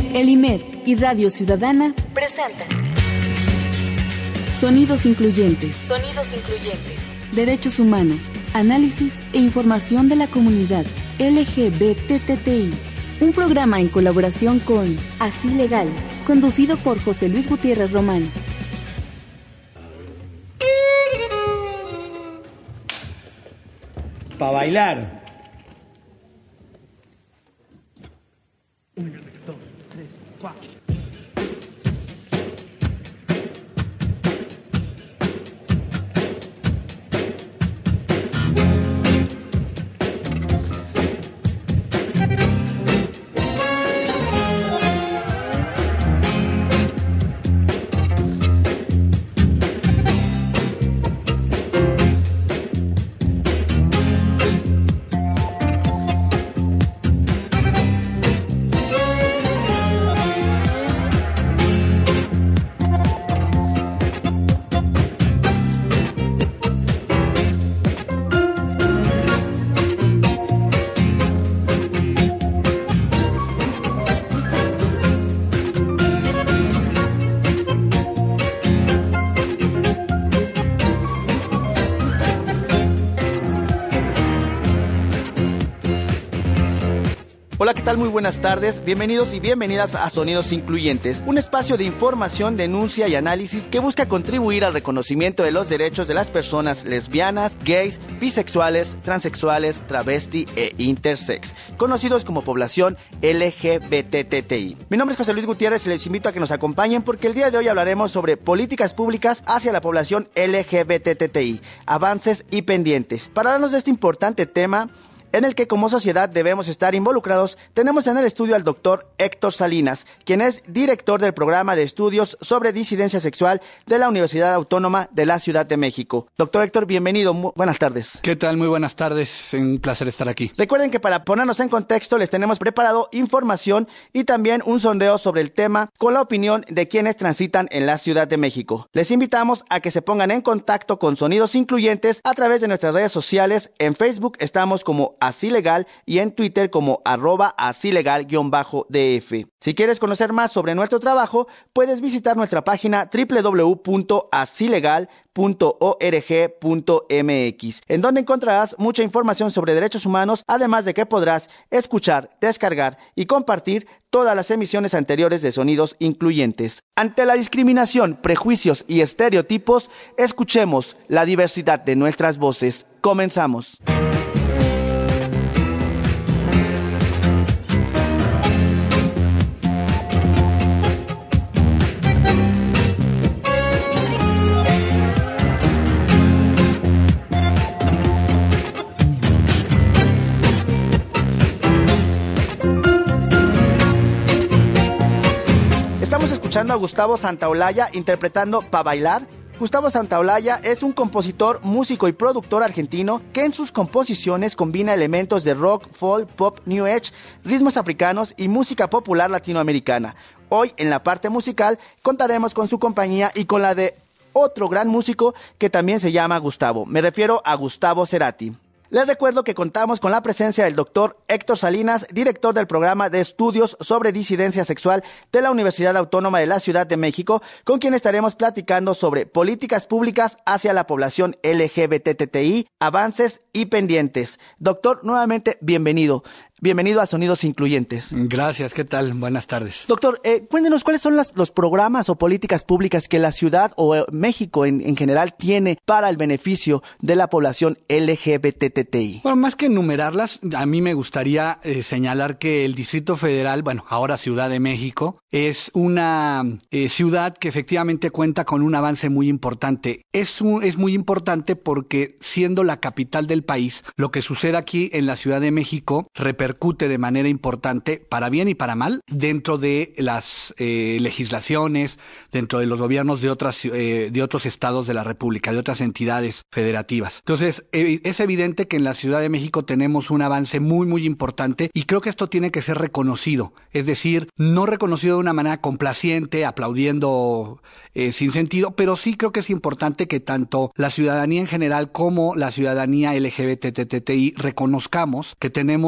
El IMER y Radio Ciudadana presentan Sonidos Incluyentes. Sonidos Incluyentes. Derechos humanos, análisis e información de la comunidad LGBTTI. Un programa en colaboración con Así Legal, conducido por José Luis Gutiérrez Román. Para bailar. 1, 2, 3, 4. Hola, ¿qué tal? Muy buenas tardes. Bienvenidos y bienvenidas a Sonidos Incluyentes, un espacio de información, denuncia y análisis que busca contribuir al reconocimiento de los derechos de las personas lesbianas, gays, bisexuales, transexuales, travesti e intersex, conocidos como población LGBTTI. Mi nombre es José Luis Gutiérrez y les invito a que nos acompañen porque el día de hoy hablaremos sobre políticas públicas hacia la población LGBTTI, avances y pendientes. Para hablarnos de este importante tema, en el que como sociedad debemos estar involucrados, tenemos en el estudio al doctor Héctor Salinas, quien es director del programa de estudios sobre disidencia sexual de la Universidad Autónoma de la Ciudad de México. Doctor Héctor, bienvenido, buenas tardes. ¿Qué tal? Muy buenas tardes, un placer estar aquí. Recuerden que para ponernos en contexto les tenemos preparado información y también un sondeo sobre el tema con la opinión de quienes transitan en la Ciudad de México. Les invitamos a que se pongan en contacto con Sonidos Incluyentes a través de nuestras redes sociales. En Facebook estamos como Así Legal y en Twitter como @asilegal_DF. Si quieres conocer más sobre nuestro trabajo, puedes visitar nuestra página www.asilegal.org.mx, en donde encontrarás mucha información sobre derechos humanos, además de que podrás escuchar, descargar y compartir todas las emisiones anteriores de Sonidos Incluyentes. Ante la discriminación, prejuicios y estereotipos, escuchemos la diversidad de nuestras voces. Comenzamos. Escuchando a Gustavo Santaolalla interpretando Pa' Bailar. Gustavo Santaolalla es un compositor, músico y productor argentino que en sus composiciones combina elementos de rock, folk, pop, new age, ritmos africanos y música popular latinoamericana. Hoy en la parte musical contaremos con su compañía y con la de otro gran músico que también se llama Gustavo. Me refiero a Gustavo Cerati. Les recuerdo que contamos con la presencia del doctor Héctor Salinas, director del programa de estudios sobre disidencia sexual de la Universidad Autónoma de la Ciudad de México, con quien estaremos platicando sobre políticas públicas hacia la población LGBTTI, avances y pendientes. Doctor, nuevamente bienvenido. Bienvenido a Sonidos Incluyentes. Gracias, ¿qué tal? Buenas tardes. Doctor, cuéntenos cuáles son los programas o políticas públicas que la ciudad o México en general tiene para el beneficio de la población LGBTTI. Bueno, más que enumerarlas, a mí me gustaría señalar que el Distrito Federal, bueno, ahora Ciudad de México, es una ciudad que efectivamente cuenta con un avance muy importante. Es muy importante porque siendo la capital del país, lo que sucede aquí en la Ciudad de México repercute de manera importante, para bien y para mal, dentro de las legislaciones, dentro de los gobiernos de otros estados de la República, de otras entidades federativas. Entonces, es evidente que en la Ciudad de México tenemos un avance muy, muy importante y creo que esto tiene que ser reconocido. Es decir, no reconocido de una manera complaciente, aplaudiendo sin sentido, pero sí creo que es importante que tanto la ciudadanía en general como la ciudadanía LGBTTI reconozcamos que tenemos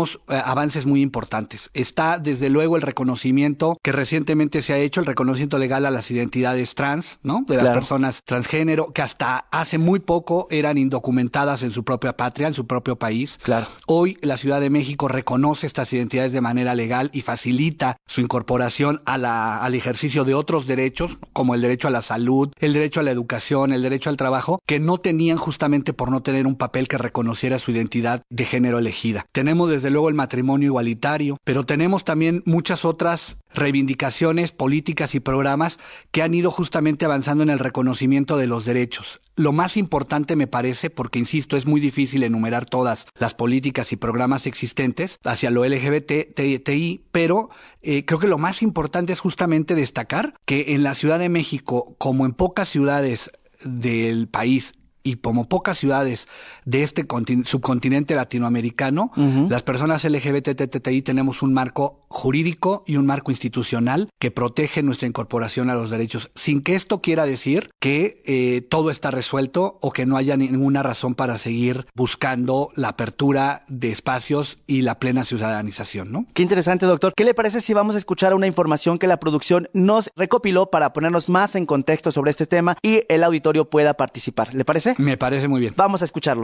avances muy importantes. Está desde luego el reconocimiento que recientemente se ha hecho, el reconocimiento legal a las identidades trans, ¿no? De las personas transgénero, que hasta hace muy poco eran indocumentadas en su propia patria, en su propio país. Claro. Hoy la Ciudad de México reconoce estas identidades de manera legal y facilita su incorporación al ejercicio de otros derechos, como el derecho a la salud, el derecho a la educación, el derecho al trabajo, que no tenían justamente por no tener un papel que reconociera su identidad de género elegida. Tenemos desde luego el matrimonio igualitario, pero tenemos también muchas otras reivindicaciones políticas y programas que han ido justamente avanzando en el reconocimiento de los derechos. Lo más importante me parece, porque insisto, es muy difícil enumerar todas las políticas y programas existentes hacia lo LGBTI, pero creo que lo más importante es justamente destacar que en la Ciudad de México, como en pocas ciudades del país, y como pocas ciudades de este subcontinente latinoamericano, las personas LGBTI tenemos un marco jurídico y un marco institucional que protege nuestra incorporación a los derechos, sin que esto quiera decir que todo está resuelto o que no haya ninguna razón para seguir buscando la apertura de espacios y la plena ciudadanización, ¿no? Qué interesante, doctor. ¿Qué le parece si vamos a escuchar una información que la producción nos recopiló para ponernos más en contexto sobre este tema y el auditorio pueda participar? ¿Le parece? Me parece muy bien. Vamos a escucharlo.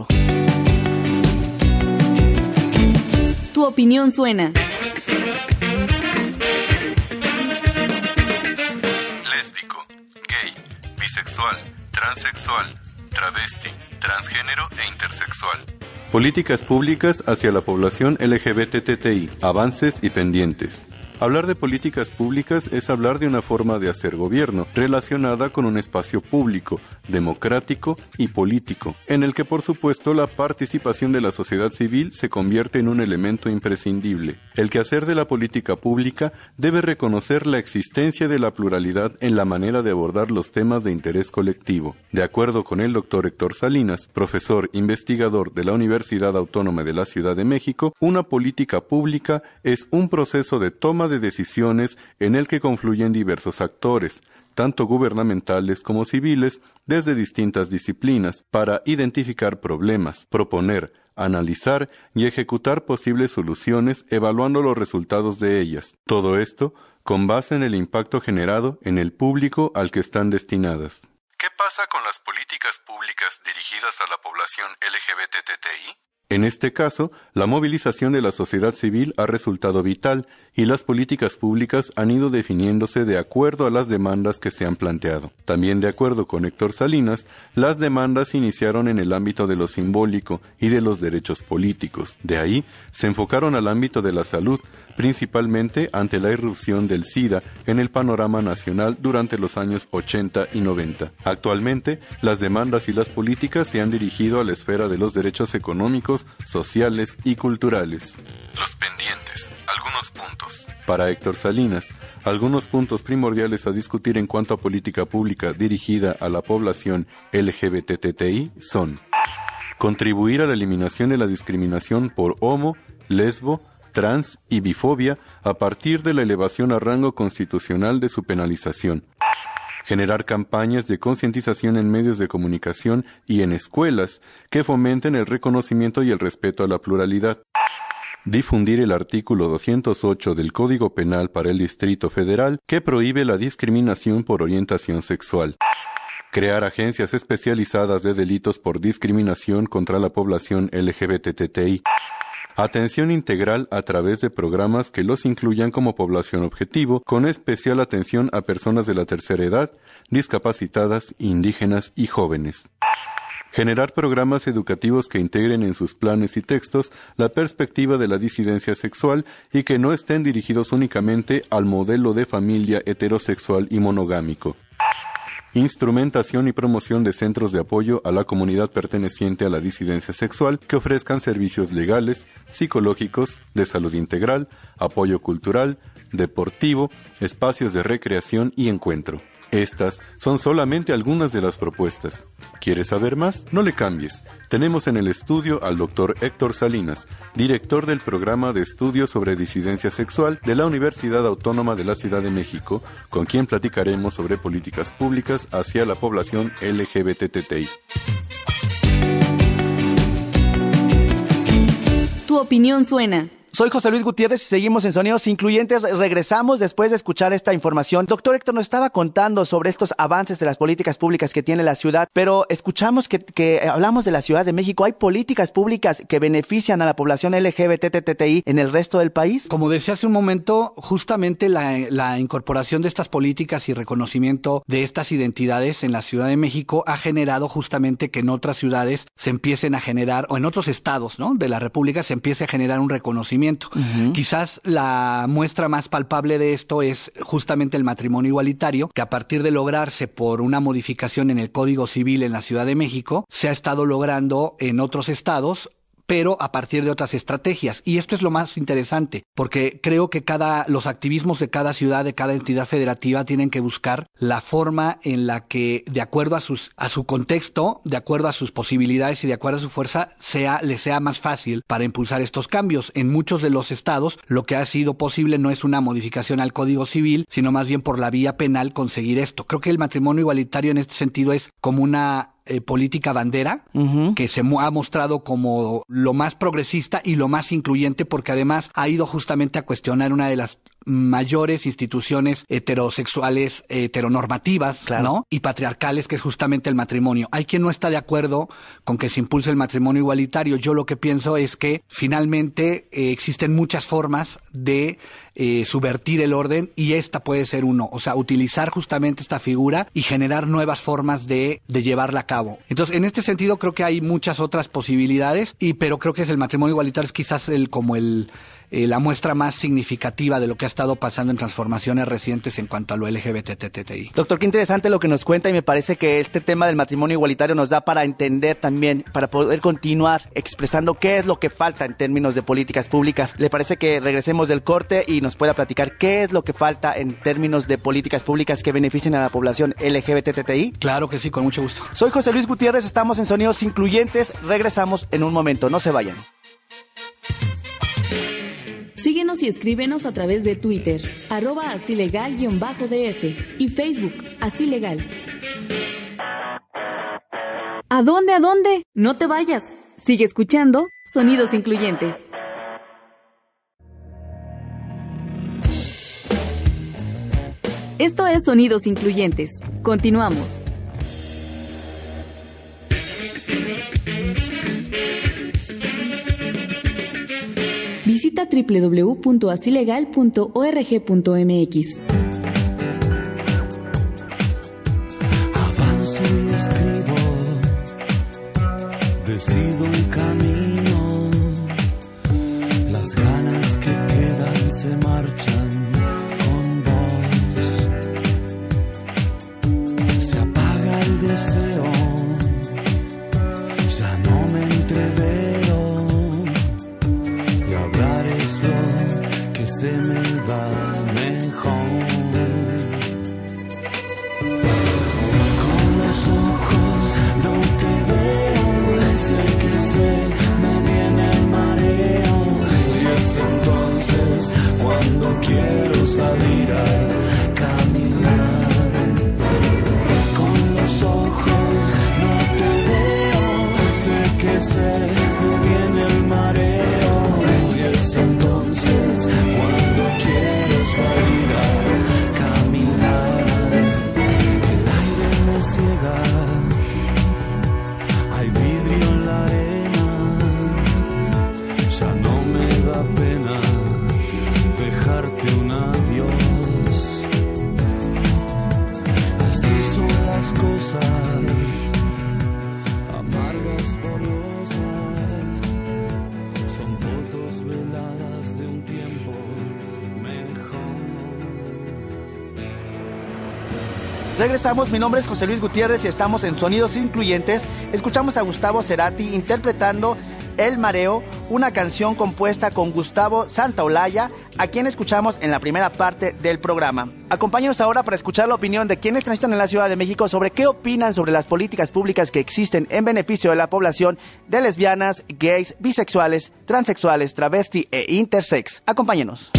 Tu opinión suena. Lésbico, gay, bisexual, transexual, travesti, transgénero e intersexual. Políticas públicas hacia la población LGBTTI, avances y pendientes. Hablar de políticas públicas es hablar de una forma de hacer gobierno relacionada con un espacio público, democrático y político, en el que por supuesto la participación de la sociedad civil se convierte en un elemento imprescindible. El quehacer de la política pública debe reconocer la existencia de la pluralidad en la manera de abordar los temas de interés colectivo. De acuerdo con el doctor Héctor Salinas, profesor investigador de la Universidad Autónoma de la Ciudad de México, una política pública es un proceso de toma de decisiones en el que confluyen diversos actores, tanto gubernamentales como civiles, desde distintas disciplinas, para identificar problemas, proponer, analizar y ejecutar posibles soluciones evaluando los resultados de ellas. Todo esto con base en el impacto generado en el público al que están destinadas. ¿Qué pasa con las políticas públicas dirigidas a la población LGBTTI? En este caso, la movilización de la sociedad civil ha resultado vital y las políticas públicas han ido definiéndose de acuerdo a las demandas que se han planteado. También de acuerdo con Héctor Salinas, las demandas iniciaron en el ámbito de lo simbólico y de los derechos políticos. De ahí, se enfocaron al ámbito de la salud, principalmente ante la irrupción del SIDA en el panorama nacional durante los años 80 y 90. Actualmente, las demandas y las políticas se han dirigido a la esfera de los derechos económicos, sociales y culturales. Los pendientes, algunos puntos. Para Héctor Salinas, algunos puntos primordiales a discutir en cuanto a política pública dirigida a la población LGBTTI son: contribuir a la eliminación de la discriminación por homo, lesbo, trans y bifobia a partir de la elevación a rango constitucional de su penalización. Generar campañas de concientización en medios de comunicación y en escuelas que fomenten el reconocimiento y el respeto a la pluralidad. Difundir el artículo 208 del Código Penal para el Distrito Federal que prohíbe la discriminación por orientación sexual. Crear agencias especializadas de delitos por discriminación contra la población LGBTTI. Atención integral a través de programas que los incluyan como población objetivo, con especial atención a personas de la tercera edad, discapacitadas, indígenas y jóvenes. Generar programas educativos que integren en sus planes y textos la perspectiva de la disidencia sexual y que no estén dirigidos únicamente al modelo de familia heterosexual y monogámico. Instrumentación y promoción de centros de apoyo a la comunidad perteneciente a la disidencia sexual que ofrezcan servicios legales, psicológicos, de salud integral, apoyo cultural, deportivo, espacios de recreación y encuentro. Estas son solamente algunas de las propuestas. ¿Quieres saber más? No le cambies. Tenemos en el estudio al Dr. Héctor Salinas, director del programa de estudios sobre disidencia sexual de la Universidad Autónoma de la Ciudad de México, con quien platicaremos sobre políticas públicas hacia la población LGBTTI. Tu opinión suena. Soy José Luis Gutiérrez y seguimos en Sonidos Incluyentes. Regresamos después de escuchar esta información. Doctor Héctor nos estaba contando sobre estos avances de las políticas públicas que tiene la ciudad, pero escuchamos que hablamos de la Ciudad de México. ¿Hay políticas públicas que benefician a la población LGBTTI en el resto del país? Como decía hace un momento, justamente la incorporación de estas políticas y reconocimiento de estas identidades en la Ciudad de México ha generado justamente que en otras ciudades se empiecen a generar, o en otros estados, ¿no?, de la República se empiece a generar un reconocimiento. Uh-huh. Quizás la muestra más palpable de esto es justamente el matrimonio igualitario, que a partir de lograrse por una modificación en el Código Civil en la Ciudad de México, se ha estado logrando en otros estados, pero a partir de otras estrategias. Y esto es lo más interesante, porque creo que los activismos de cada ciudad, de cada entidad federativa, tienen que buscar la forma en la que, de acuerdo a su contexto, de acuerdo a sus posibilidades y de acuerdo a su fuerza, les sea más fácil para impulsar estos cambios. En muchos de los estados, lo que ha sido posible no es una modificación al Código Civil, sino más bien por la vía penal conseguir esto. Creo que el matrimonio igualitario en este sentido es como una política bandera, uh-huh, que se ha mostrado como lo más progresista y lo más incluyente, porque además ha ido justamente a cuestionar una de las mayores instituciones heterosexuales, heteronormativas, claro, ¿no?, y patriarcales, que es justamente el matrimonio. Hay quien no está de acuerdo con que se impulse el matrimonio igualitario. Yo lo que pienso es que finalmente existen muchas formas de subvertir el orden, y esta puede ser uno. O sea, utilizar justamente esta figura y generar nuevas formas de llevarla a cabo. Entonces, en este sentido, creo que hay muchas otras posibilidades, pero creo que el matrimonio igualitario es quizás la muestra más significativa de lo que ha estado pasando en transformaciones recientes en cuanto a lo LGBTTI. Doctor, qué interesante lo que nos cuenta, y me parece que este tema del matrimonio igualitario nos da para entender también, para poder continuar expresando qué es lo que falta en términos de políticas públicas. ¿Le parece que regresemos del corte y nos pueda platicar qué es lo que falta en términos de políticas públicas que beneficien a la población LGBTTI? Claro que sí, con mucho gusto. Soy José Luis Gutiérrez, estamos en Sonidos Incluyentes. Regresamos en un momento, no se vayan. Síguenos y escríbenos a través de Twitter, @asilegal_df y Facebook, Así Legal. ¿A dónde? ¿A dónde? No te vayas. Sigue escuchando Sonidos Incluyentes. Esto es Sonidos Incluyentes. Continuamos. Visita www.asilegal.org.mx. Avanzo y escribo, decido un camino, las ganas que quedan se marchan con vos. Se apaga el deseo, ya no me entreveo. Se me va mejor. Con los ojos no te veo, sé que me viene el mareo, y es entonces cuando quiero salir a caminar. Con los ojos no te veo, sé que me viene el mareo, y es entonces cuando quiero salir a caminar. El aire me ciega, hay vidrio en la arena, ya no me da pena dejarte un adiós. Así son las cosas, amargas por rosas, son fotos veladas de un tiempo mejor. Regresamos, mi nombre es José Luis Gutiérrez y estamos en Sonidos Incluyentes. Escuchamos a Gustavo Cerati interpretando El Mareo, una canción compuesta con Gustavo Santaolalla, a quien escuchamos en la primera parte del programa. Acompáñenos ahora para escuchar la opinión de quienes transitan en la Ciudad de México sobre qué opinan sobre las políticas públicas que existen en beneficio de la población de lesbianas, gays, bisexuales, transexuales, travesti e intersex. Acompáñenos.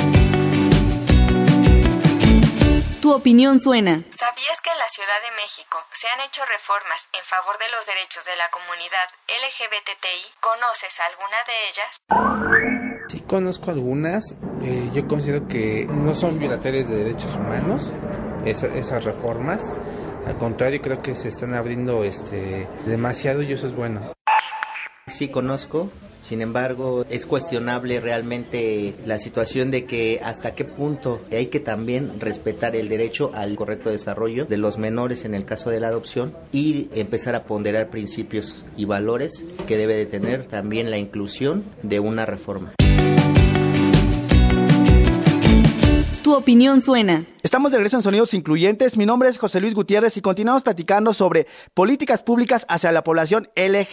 Tu opinión suena. ¿Sabías que en la Ciudad de México se han hecho reformas en favor de los derechos de la comunidad LGBTI? ¿Conoces alguna de ellas? conozco algunas, yo considero que no son violatorias de derechos humanos, esas reformas. Al contrario, creo que se están abriendo demasiado y eso es bueno. Sí conozco, sin embargo, es cuestionable realmente la situación de que hasta qué punto hay que también respetar el derecho al correcto desarrollo de los menores en el caso de la adopción y empezar a ponderar principios y valores que debe de tener también la inclusión de una reforma. Tu opinión suena. Estamos de regreso en Sonidos Incluyentes. Mi nombre es José Luis Gutiérrez y continuamos platicando sobre políticas públicas hacia la población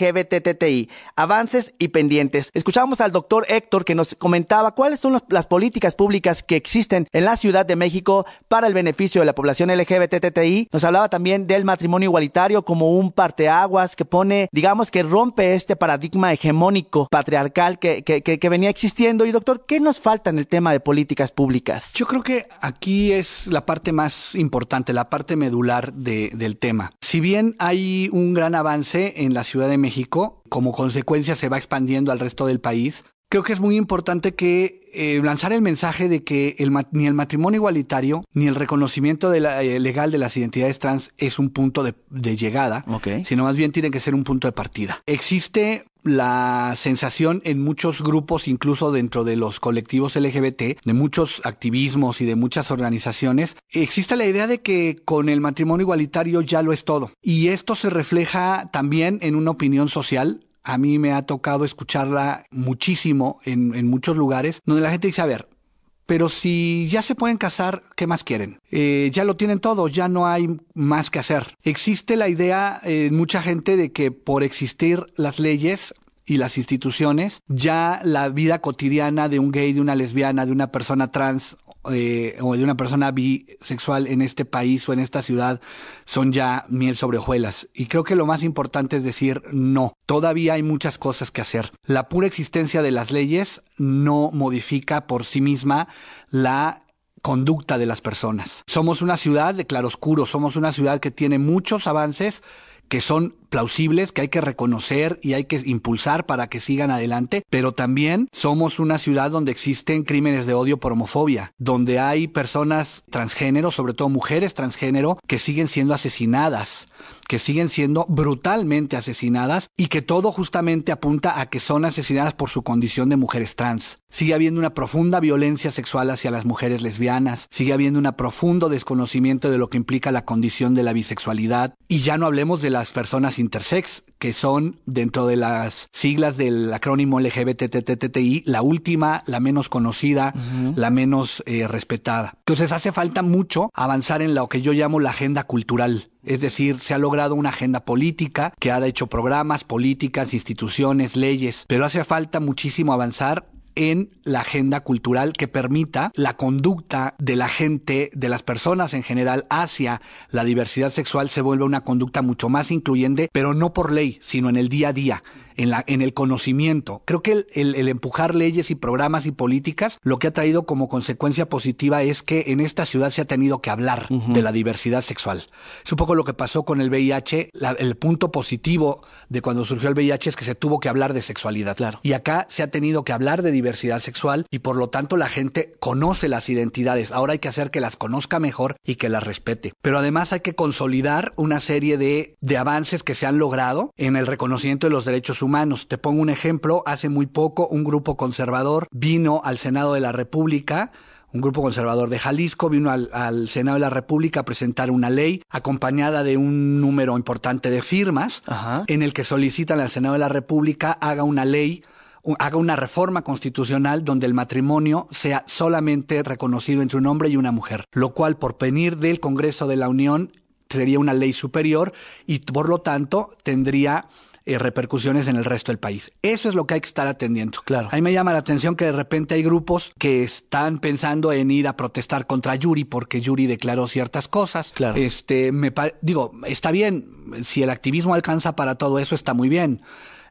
LGBTTI, avances y pendientes. Escuchamos al doctor Héctor que nos comentaba cuáles son las políticas públicas que existen en la Ciudad de México para el beneficio de la población LGBTTI. Nos hablaba también del matrimonio igualitario como un parteaguas que pone, digamos que rompe este paradigma hegemónico patriarcal que venía existiendo. Y doctor, ¿qué nos falta en el tema de políticas públicas? Yo creo que aquí es la parte más importante, la parte medular del tema. Si bien hay un gran avance en la Ciudad de México, como consecuencia se va expandiendo al resto del país, creo que es muy importante que lanzar el mensaje de que ni el matrimonio igualitario ni el reconocimiento legal de las identidades trans es un punto de llegada, sino más bien tiene que ser un punto de partida. Existe la sensación en muchos grupos, incluso dentro de los colectivos LGBT, de muchos activismos y de muchas organizaciones, existe la idea de que con el matrimonio igualitario ya lo es todo. Y esto se refleja también en una opinión social. A mí me ha tocado escucharla muchísimo en muchos lugares, donde la gente dice, a ver, pero si ya se pueden casar, ¿qué más quieren? Ya lo tienen todo, ya no hay más que hacer. Existe la idea en mucha gente de que por existir las leyes y las instituciones, ya la vida cotidiana de un gay, de una lesbiana, de una persona trans o de una persona bisexual en este país o en esta ciudad son ya miel sobre hojuelas. Y creo que lo más importante es decir no. Todavía hay muchas cosas que hacer. La pura existencia de las leyes no modifica por sí misma la conducta de las personas. Somos una ciudad de claroscuros, somos una ciudad que tiene muchos avances que son plausibles, que hay que reconocer y hay que impulsar para que sigan adelante, pero también somos una ciudad donde existen crímenes de odio por homofobia, donde hay personas transgénero, sobre todo mujeres transgénero, que siguen siendo asesinadas, que siguen siendo brutalmente asesinadas y que todo justamente apunta a que son asesinadas por su condición de mujeres trans. Sigue habiendo una profunda violencia sexual hacia las mujeres lesbianas, sigue habiendo un profundo desconocimiento de lo que implica la condición de la bisexualidad y ya no hablemos de las personas intersex, que son dentro de las siglas del acrónimo LGBTTI, la última, la menos conocida, la menos respetada. Entonces hace falta mucho avanzar en lo que yo llamo la agenda cultural. Es decir, se ha logrado una agenda política que ha hecho programas, políticas, instituciones, leyes, pero hace falta muchísimo avanzar en la agenda cultural que permita la conducta de la gente, de las personas en general hacia la diversidad sexual se vuelve una conducta mucho más incluyente, pero no por ley, sino en el día a día, en el conocimiento. Creo que el empujar leyes y programas y políticas, lo que ha traído como consecuencia positiva es que en esta ciudad se ha tenido que hablar de la diversidad sexual. Es un poco lo que pasó con el VIH. El punto positivo de cuando surgió el VIH es que se tuvo que hablar de sexualidad. Claro. Y acá se ha tenido que hablar de diversidad sexual y por lo tanto la gente conoce las identidades. Ahora hay que hacer que las conozca mejor y que las respete. Pero además hay que consolidar una serie de avances que se han logrado en el reconocimiento de los derechos humanos. Te pongo un ejemplo. Hace muy poco un grupo conservador vino al Senado de la República. Un grupo conservador de Jalisco vino al Senado de la República a presentar una ley acompañada de un número importante de firmas en el que solicitan al Senado de la República haga una ley, haga una reforma constitucional donde el matrimonio sea solamente reconocido entre un hombre y una mujer, lo cual por venir del Congreso de la Unión sería una ley superior y por lo tanto tendría repercusiones en el resto del país. Eso es lo que hay que estar atendiendo. Claro. A mí me llama la atención que de repente hay grupos que están pensando en ir a protestar contra Yuri porque Yuri declaró ciertas cosas. Claro. Digo, está bien, si el activismo alcanza para todo eso, está muy bien.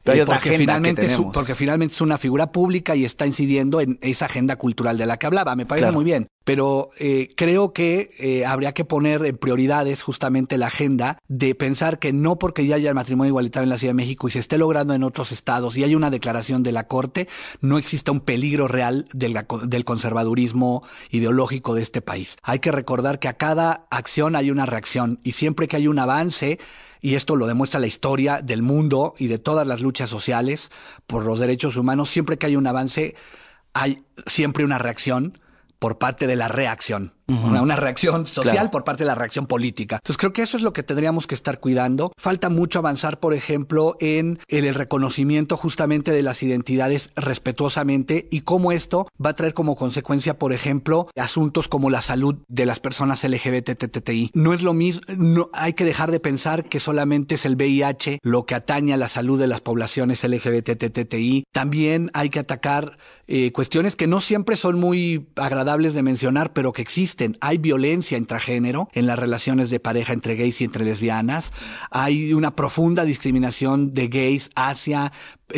Pero hay otra agenda que tenemos. Porque finalmente es una figura pública y está incidiendo en esa agenda cultural de la que hablaba. Me parece muy bien. Pero creo que habría que poner en prioridades justamente la agenda de pensar que no porque ya haya el matrimonio igualitario en la Ciudad de México y se esté logrando en otros estados y hay una declaración de la Corte, no exista un peligro real del conservadurismo ideológico de este país. Hay que recordar que a cada acción hay una reacción y siempre que hay un avance, y esto lo demuestra la historia del mundo y de todas las luchas sociales por los derechos humanos, siempre que hay un avance hay siempre una reacción por parte de la reacción. Una reacción social por parte de la reacción política. Entonces creo que eso es lo que tendríamos que estar cuidando. Falta mucho avanzar, por ejemplo, en el reconocimiento justamente de las identidades respetuosamente y cómo esto va a traer como consecuencia, por ejemplo, asuntos como la salud de las personas LGBTTI. No es lo mismo, hay que dejar de pensar que solamente es el VIH lo que atañe a la salud de las poblaciones LGBTTI. También hay que atacar cuestiones que no siempre son muy agradables de mencionar, pero que existen. Hay violencia intragénero en las relaciones de pareja entre gays y entre lesbianas. Hay una profunda discriminación de gays hacia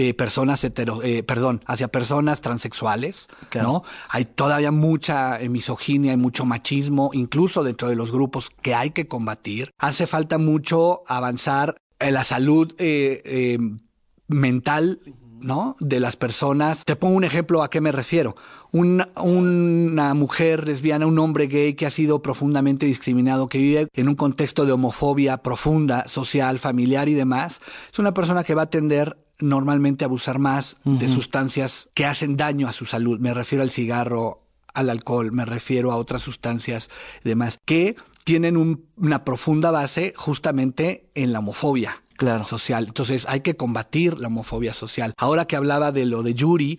hacia personas transexuales, ¿no? Hay todavía mucha misoginia y mucho machismo, incluso dentro de los grupos que hay que combatir. Hace falta mucho avanzar en la salud mental, ¿no? De las personas. Te pongo un ejemplo a qué me refiero. Una mujer lesbiana, un hombre gay que ha sido profundamente discriminado, que vive en un contexto de homofobia profunda, social, familiar y demás, es una persona que va a tender normalmente a abusar más de sustancias que hacen daño a su salud. Me refiero al cigarro, al alcohol, me refiero a otras sustancias y demás, que tienen una profunda base justamente en la homofobia. Social. Entonces hay que combatir la homofobia social. Ahora que hablaba de lo de Yuri,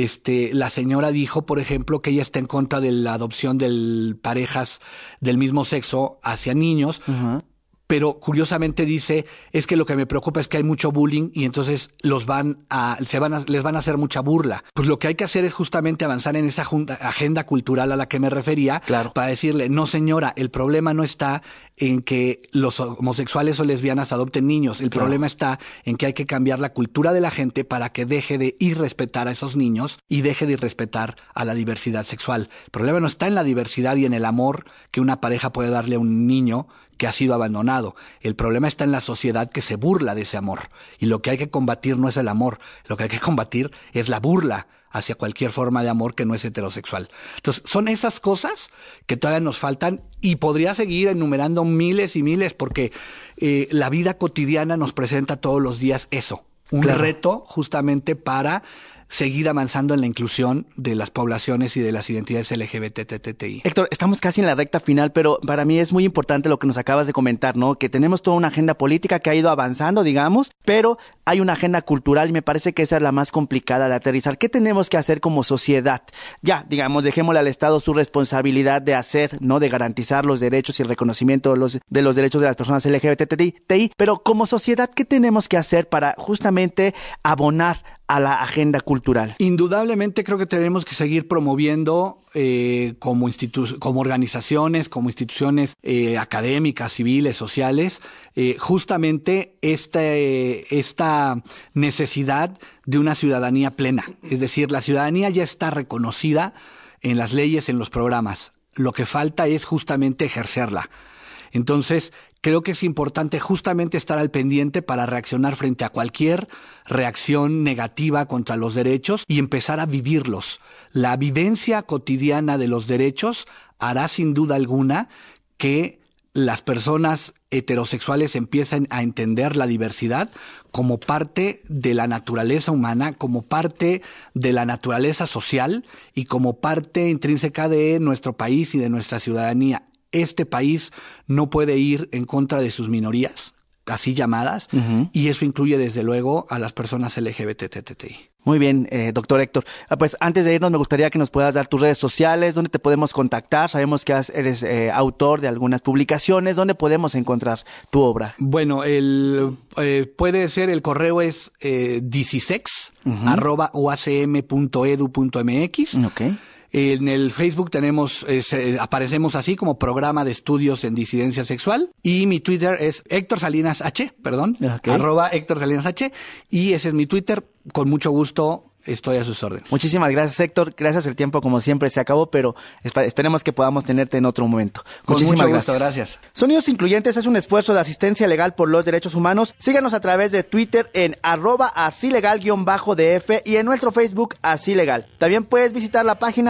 la señora dijo, por ejemplo, que ella está en contra de la adopción de parejas del mismo sexo hacia niños. Pero curiosamente dice, es que lo que me preocupa es que hay mucho bullying y entonces les van a hacer mucha burla. Pues lo que hay que hacer es justamente avanzar en esa agenda cultural a la que me refería, para decirle, no señora, el problema no está en que los homosexuales o lesbianas adopten niños. El problema está en que hay que cambiar la cultura de la gente para que deje de irrespetar a esos niños y deje de irrespetar a la diversidad sexual. El problema no está en la diversidad y en el amor que una pareja puede darle a un niño que ha sido abandonado. El problema está en la sociedad que se burla de ese amor. Y lo que hay que combatir no es el amor. Lo que hay que combatir es la burla hacia cualquier forma de amor que no es heterosexual. Entonces, son esas cosas que todavía nos faltan y podría seguir enumerando miles y miles porque la vida cotidiana nos presenta todos los días eso. Un reto justamente para seguir avanzando en la inclusión de las poblaciones y de las identidades LGBTTI. Héctor, estamos casi en la recta final, pero para mí es muy importante lo que nos acabas de comentar, ¿no? Que tenemos toda una agenda política que ha ido avanzando, digamos, pero hay una agenda cultural y me parece que esa es la más complicada de aterrizar. ¿Qué tenemos que hacer como sociedad? Ya, digamos, dejémosle al Estado su responsabilidad de hacer, ¿no? De garantizar los derechos y el reconocimiento de los derechos de las personas LGBTTI, pero como sociedad, ¿qué tenemos que hacer para justamente abonar a la agenda cultural? Indudablemente creo que tenemos que seguir promoviendo como organizaciones, como instituciones académicas, civiles, sociales, justamente esta necesidad de una ciudadanía plena. Es decir, la ciudadanía ya está reconocida en las leyes, en los programas. Lo que falta es justamente ejercerla. Entonces, creo que es importante justamente estar al pendiente para reaccionar frente a cualquier reacción negativa contra los derechos y empezar a vivirlos. La vivencia cotidiana de los derechos hará sin duda alguna que las personas heterosexuales empiecen a entender la diversidad como parte de la naturaleza humana, como parte de la naturaleza social y como parte intrínseca de nuestro país y de nuestra ciudadanía. Este país no puede ir en contra de sus minorías, así llamadas, y eso incluye desde luego a las personas LGBTTI. Muy bien, doctor Héctor. Pues antes de irnos me gustaría que nos puedas dar tus redes sociales, dónde te podemos contactar. Sabemos que eres autor de algunas publicaciones. ¿Dónde podemos encontrar tu obra? Bueno, puede ser, el correo es dicisex@uacm.edu.mx. Okay. En el Facebook aparecemos así como Programa de Estudios en Disidencia Sexual. Y mi Twitter es Héctor Salinas H, @ Héctor Salinas H. Y ese es mi Twitter. Con mucho gusto estoy a sus órdenes. Muchísimas gracias, Héctor. Gracias, el tiempo como siempre se acabó, pero esperemos que podamos tenerte en otro momento. Muchísimas gracias. Sonidos Incluyentes es un esfuerzo de asistencia legal por los derechos humanos. Síganos a través de Twitter en @asilegal_df y en nuestro Facebook Asilegal. También puedes visitar la página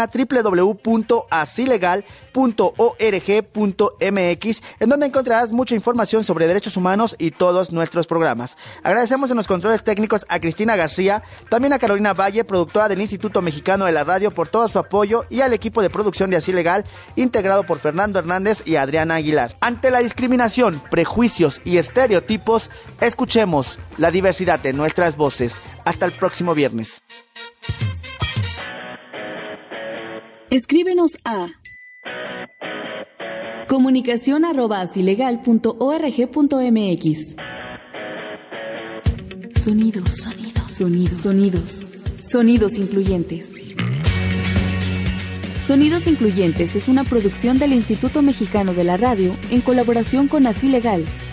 www.asilegal.org.mx, en donde encontrarás mucha información sobre derechos humanos y todos nuestros programas. Agradecemos en los controles técnicos a Cristina García, también a Carolina Valle, productora del Instituto Mexicano de la Radio, por todo su apoyo, y al equipo de producción de Así Legal, integrado por Fernando Hernández y Adriana Aguilar. Ante la discriminación, prejuicios y estereotipos, escuchemos la diversidad de nuestras voces. Hasta el próximo viernes. Escríbenos a comunicación@asilegal.org.mx. Sonidos incluyentes. Sonidos Incluyentes es una producción del Instituto Mexicano de la Radio en colaboración con Así Legal.